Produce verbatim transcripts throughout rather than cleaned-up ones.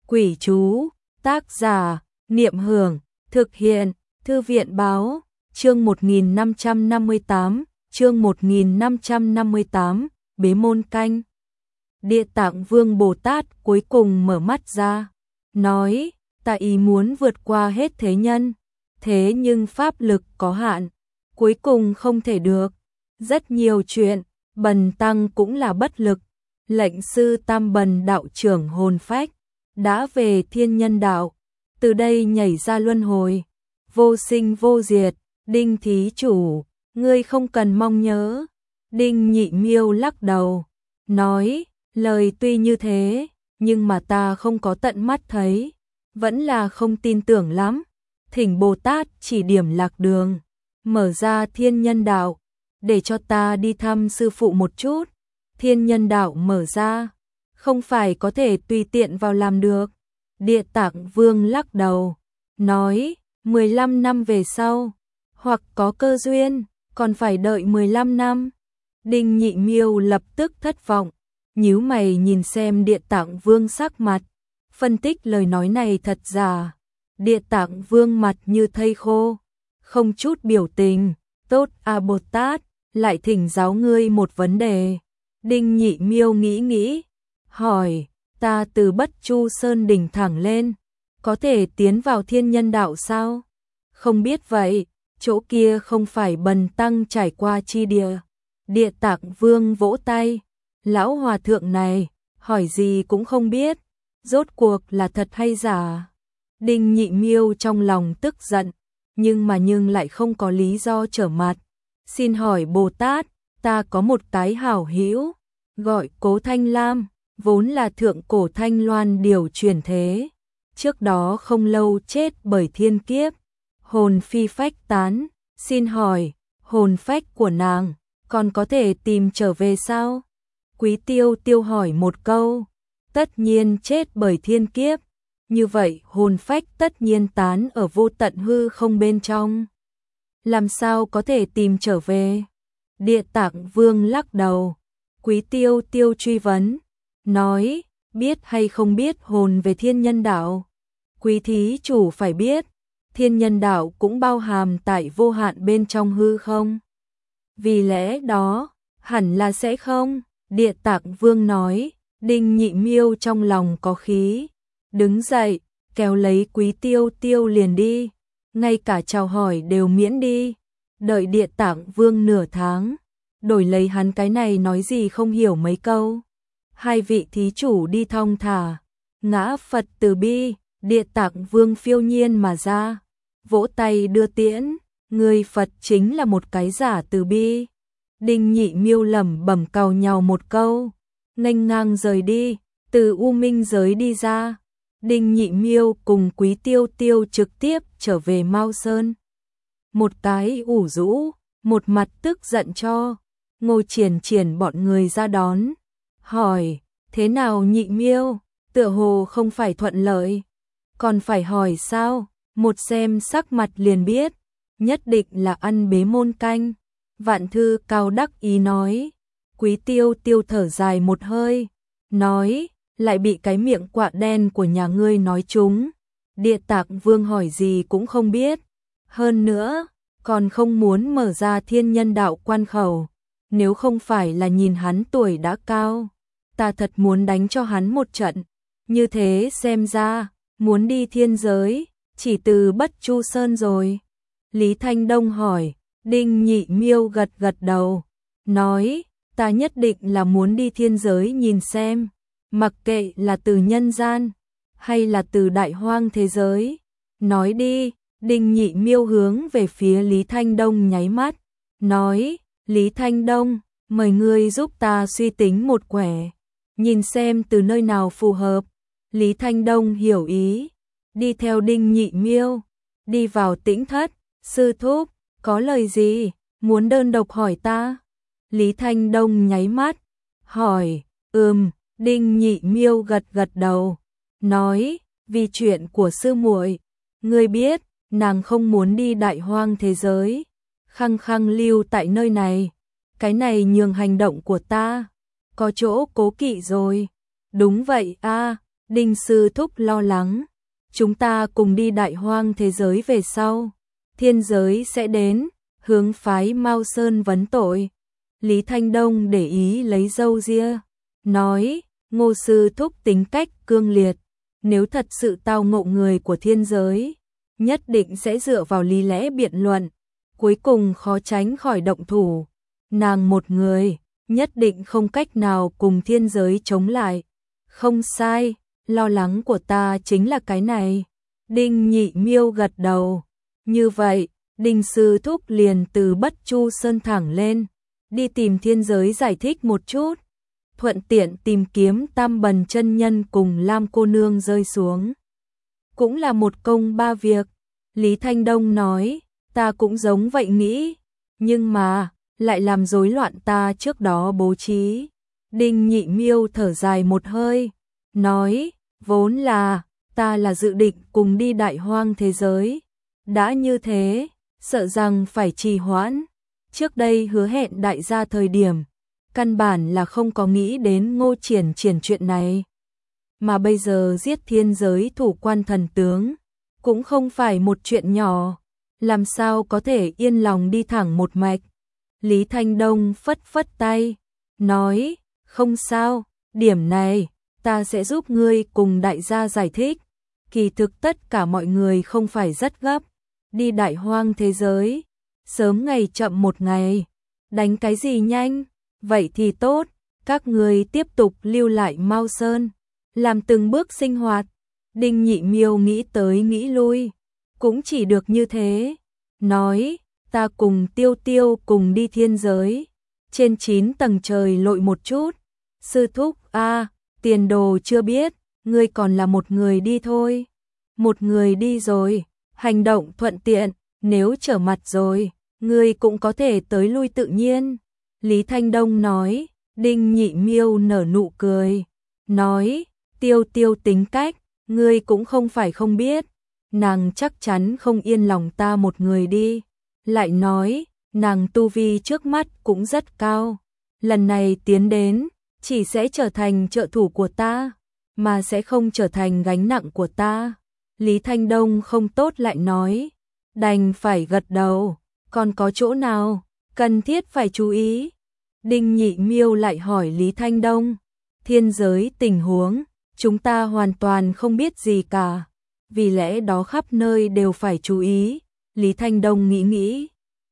Quỷ chú, tác giả, Niệm Hưởng, thực hiện, Thư viện báo, chương một nghìn năm trăm năm mươi tám, chương một nghìn năm trăm năm mươi tám, Bế môn canh. Địa Tạng Vương Bồ Tát cuối cùng mở mắt ra, nói, ta ý muốn vượt qua hết thế nhân, thế nhưng pháp lực có hạn, cuối cùng không thể được. Rất nhiều chuyện, bần tăng cũng là bất lực. Lệnh sư Tam Bần đạo trưởng hồn phách đã về thiên nhân đạo, từ đây nhảy ra luân hồi, vô sinh vô diệt. Đinh thí chủ, ngươi không cần mong nhớ. Đinh Nhị Miêu lắc đầu, nói, lời tuy như thế, nhưng mà ta không có tận mắt thấy, vẫn là không tin tưởng lắm. Thỉnh Bồ Tát chỉ điểm lạc đường, mở ra thiên nhân đạo, để cho ta đi thăm sư phụ một chút. Thiên nhân đạo mở ra, không phải có thể tùy tiện vào làm được. Địa Tạng Vương lắc đầu, nói, mười lăm năm về sau, hoặc có cơ duyên, còn phải đợi mười lăm năm. Đinh Nhị Miêu lập tức thất vọng, nhíu mày nhìn xem Địa Tạng Vương sắc mặt, phân tích lời nói này thật giả. Địa Tạng Vương mặt như thây khô, không chút biểu tình. Tốt à Bồ Tát, lại thỉnh giáo ngươi một vấn đề. Đinh Nhị Miêu nghĩ nghĩ, hỏi, ta từ Bất Chu Sơn đỉnh thẳng lên, có thể tiến vào thiên nhân đạo sao? Không biết vậy, chỗ kia không phải bần tăng trải qua chi địa. Địa Tạng Vương vỗ tay, lão hòa thượng này, hỏi gì cũng không biết, rốt cuộc là thật hay giả? Đinh Nhị Miêu trong lòng tức giận, nhưng mà nhưng lại không có lý do trở mặt. Xin hỏi Bồ Tát, ta có một cái hảo hữu, gọi Cố Thanh Lam, vốn là thượng cổ Thanh Loan điều chuyển thế. Trước đó không lâu chết bởi thiên kiếp, hồn phi phách tán. Xin hỏi, hồn phách của nàng, còn có thể tìm trở về sao? Quý Tiêu Tiêu hỏi một câu, tất nhiên chết bởi thiên kiếp. Như vậy hồn phách tất nhiên tán ở vô tận hư không bên trong. Làm sao có thể tìm trở về? Địa Tạng Vương lắc đầu. Quý Tiêu Tiêu truy vấn, nói, biết hay không biết hồn về thiên nhân đạo? Quý thí chủ phải biết, thiên nhân đạo cũng bao hàm tại vô hạn bên trong hư không. Vì lẽ đó, hẳn là sẽ không. Địa Tạng Vương nói. Đinh Nhị Miêu trong lòng có khí, đứng dậy, kéo lấy Quý Tiêu Tiêu liền đi, ngay cả chào hỏi đều miễn đi. Đợi Địa Tạng Vương nửa tháng, đổi lấy hắn cái này nói gì không hiểu mấy câu. Hai vị thí chủ đi thong thả, ngã Phật từ bi. Địa Tạng Vương phiêu nhiên mà ra, vỗ tay đưa tiễn, người Phật chính là một cái giả từ bi. Đinh Nhị Miêu lẩm bẩm càu nhàu một câu, nghênh ngang rời đi, từ U Minh giới đi ra. Đinh Nhị Miêu cùng Quý Tiêu Tiêu trực tiếp trở về Mao Sơn. Một cái ủ rũ, một mặt tức giận cho. Ngô Triển Triển bọn người ra đón, hỏi, thế nào Nhị Miêu, tựa hồ không phải thuận lợi. Còn phải hỏi sao, một xem sắc mặt liền biết, nhất định là ăn bế môn canh. Vạn Thư Cao đắc ý nói. Quý Tiêu Tiêu thở dài một hơi, nói, lại bị cái miệng quạ đen của nhà ngươi nói trúng. Địa Tạng Vương hỏi gì cũng không biết, hơn nữa, còn không muốn mở ra thiên nhân đạo quan khẩu. Nếu không phải là nhìn hắn tuổi đã cao, ta thật muốn đánh cho hắn một trận. Như thế xem ra, muốn đi thiên giới, chỉ từ Bất Chu Sơn rồi. Lý Thanh Đông hỏi. Đinh Nhị Miêu gật gật đầu, nói, ta nhất định là muốn đi thiên giới nhìn xem, mặc kệ là từ nhân gian, hay là từ đại hoang thế giới. Nói đi. Đinh Nhị Miêu hướng về phía Lý Thanh Đông nháy mắt, nói, Lý Thanh Đông, mời ngươi giúp ta suy tính một quẻ, nhìn xem từ nơi nào phù hợp. Lý Thanh Đông hiểu ý, đi theo Đinh Nhị Miêu, đi vào tĩnh thất. Sư thúc, có lời gì, muốn đơn độc hỏi ta? Lý Thanh Đông nháy mắt, hỏi, ừm. Đinh Nhị Miêu gật gật đầu, nói, vì chuyện của sư muội, ngươi biết, nàng không muốn đi đại hoang thế giới, khăng khăng lưu tại nơi này. Cái này nhường hành động của ta có chỗ cố kỵ rồi. Đúng vậy a, Đinh sư thúc lo lắng, chúng ta cùng đi đại hoang thế giới về sau, thiên giới sẽ đến, hướng phái Mao Sơn vấn tội. Lý Thanh Đông để ý lấy râu ria, nói, Ngô sư thúc tính cách cương liệt, nếu thật sự tao ngộ người của thiên giới, nhất định sẽ dựa vào lý lẽ biện luận, cuối cùng khó tránh khỏi động thủ. Nàng một người, nhất định không cách nào cùng thiên giới chống lại. Không sai, lo lắng của ta chính là cái này. Đinh Nhị Miêu gật đầu. Như vậy, Đinh sư thúc liền từ Bất Chu Sơn thẳng lên, đi tìm thiên giới giải thích một chút, thuận tiện tìm kiếm Tam Bần chân nhân cùng Lam cô nương rơi xuống. Cũng là một công ba việc. Lý Thanh Đông nói, ta cũng giống vậy nghĩ, nhưng mà lại làm rối loạn ta trước đó bố trí. Đinh Nhị Miêu thở dài một hơi, nói, vốn là ta là dự định cùng đi đại hoang thế giới, đã như thế, sợ rằng phải trì hoãn. Trước đây hứa hẹn đại gia thời điểm, căn bản là không có nghĩ đến Ngô Triển Triển chuyện này. Mà bây giờ giết thiên giới thủ quan thần tướng, cũng không phải một chuyện nhỏ, làm sao có thể yên lòng đi thẳng một mạch. Lý Thanh Đông phất phất tay, nói, không sao, điểm này, ta sẽ giúp ngươi cùng đại gia giải thích. Kỳ thực tất cả mọi người không phải rất gấp, đi đại hoang thế giới, sớm ngày chậm một ngày, đánh cái gì nhanh, vậy thì tốt, các người tiếp tục lưu lại Mao Sơn, làm từng bước sinh hoạt. Đinh Nhị Miêu nghĩ tới nghĩ lui, cũng chỉ được như thế, nói, ta cùng Tiêu Tiêu cùng đi thiên giới, trên chín tầng trời lội một chút. Sư thúc a, tiền đồ chưa biết, ngươi còn là một người đi thôi. Một người đi rồi, hành động thuận tiện, nếu trở mặt rồi, ngươi cũng có thể tới lui tự nhiên. Lý Thanh Đông nói. Đinh Nhị Miêu nở nụ cười, nói, Tiêu Tiêu tính cách, ngươi cũng không phải không biết, nàng chắc chắn không yên lòng ta một người đi. Lại nói, nàng tu vi trước mắt cũng rất cao, lần này tiến đến, chỉ sẽ trở thành trợ thủ của ta, mà sẽ không trở thành gánh nặng của ta. Lý Thanh Đông không tốt lại nói, đành phải gật đầu, còn có chỗ nào cần thiết phải chú ý. Đinh Nhị Miêu lại hỏi Lý Thanh Đông, thiên giới tình huống, chúng ta hoàn toàn không biết gì cả, vì lẽ đó khắp nơi đều phải chú ý. Lý Thanh Đông nghĩ nghĩ,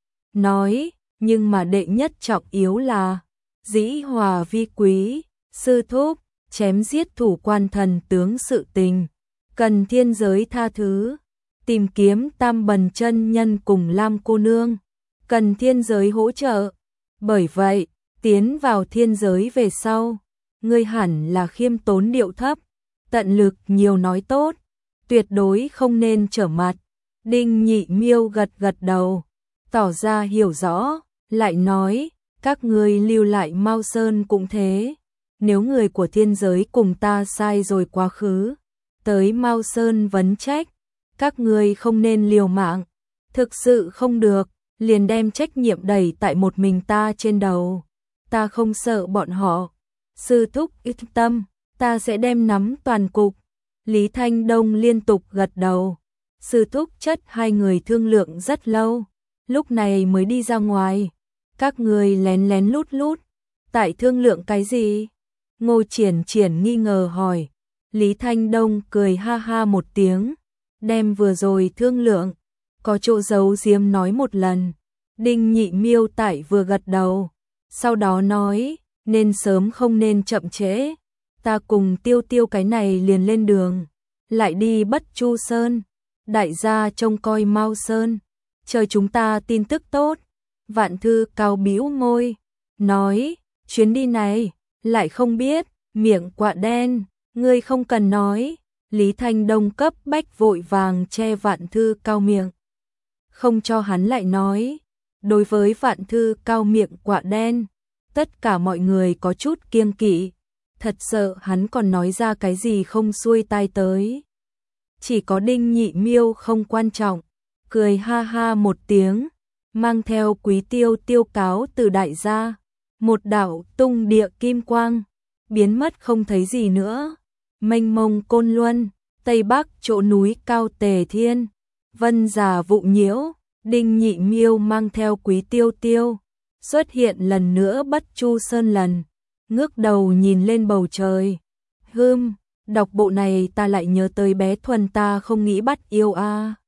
nói, nhưng mà đệ nhất trọng yếu là, dĩ hòa vi quý, sư thúc, chém giết thủ quan thần tướng sự tình, cần thiên giới tha thứ, tìm kiếm Tam Bần chân nhân cùng Lam cô nương, cần thiên giới hỗ trợ. Bởi vậy, tiến vào thiên giới về sau, ngươi hẳn là khiêm tốn điệu thấp, tận lực nhiều nói tốt, tuyệt đối không nên trở mặt. Đinh Nhị Miêu gật gật đầu, tỏ ra hiểu rõ, lại nói, các ngươi lưu lại Mao Sơn cũng thế, nếu người của thiên giới cùng ta sai rồi quá khứ, tới Mao Sơn vấn trách, các ngươi không nên liều mạng, thực sự không được, liền đem trách nhiệm đẩy tại một mình ta trên đầu. Ta không sợ bọn họ, sư thúc yên tâm, ta sẽ đem nắm toàn cục. Lý Thanh Đông liên tục gật đầu, sư thúc chất hai người thương lượng rất lâu, lúc này mới đi ra ngoài. Các người lén lén lút lút, tại thương lượng cái gì? Ngô Triển Triển nghi ngờ hỏi. Lý Thanh Đông cười ha ha một tiếng, đem vừa rồi thương lượng, có chỗ giấu giếm nói một lần. Đinh Nhị Miêu tại vừa gật đầu, sau đó nói, nên sớm không nên chậm trễ, ta cùng Tiêu Tiêu cái này liền lên đường, lại đi Bất Chu Sơn, đại gia trông coi Mao Sơn, chờ chúng ta tin tức tốt. Vạn Thư cao bĩu môi, nói, chuyến đi này, lại không biết, miệng quạ đen, ngươi không cần nói. Lý Thanh Đông cấp bách vội vàng che Vạn Thư cao miệng, không cho hắn lại nói. Đối với Vạn Thư cao miệng quạ đen, tất cả mọi người có chút kiêng kỵ, thật sợ hắn còn nói ra cái gì không xuôi tai tới. Chỉ có Đinh Nhị Miêu không quan trọng, cười ha ha một tiếng, mang theo Quý Tiêu Tiêu cáo từ đại gia, một đạo tung địa kim quang, biến mất không thấy gì nữa. mênh mông Côn Luân, Tây Bắc chỗ núi cao Tề Thiên, Vân Già Vụ Nhiễu, Đinh Nhị Miêu mang theo Quý Tiêu Tiêu, xuất hiện lần nữa Bất Chu Sơn lần, ngước đầu nhìn lên bầu trời. Hưm, đọc bộ này ta lại nhớ tới bé Thuần ta không nghĩ bắt yêu a.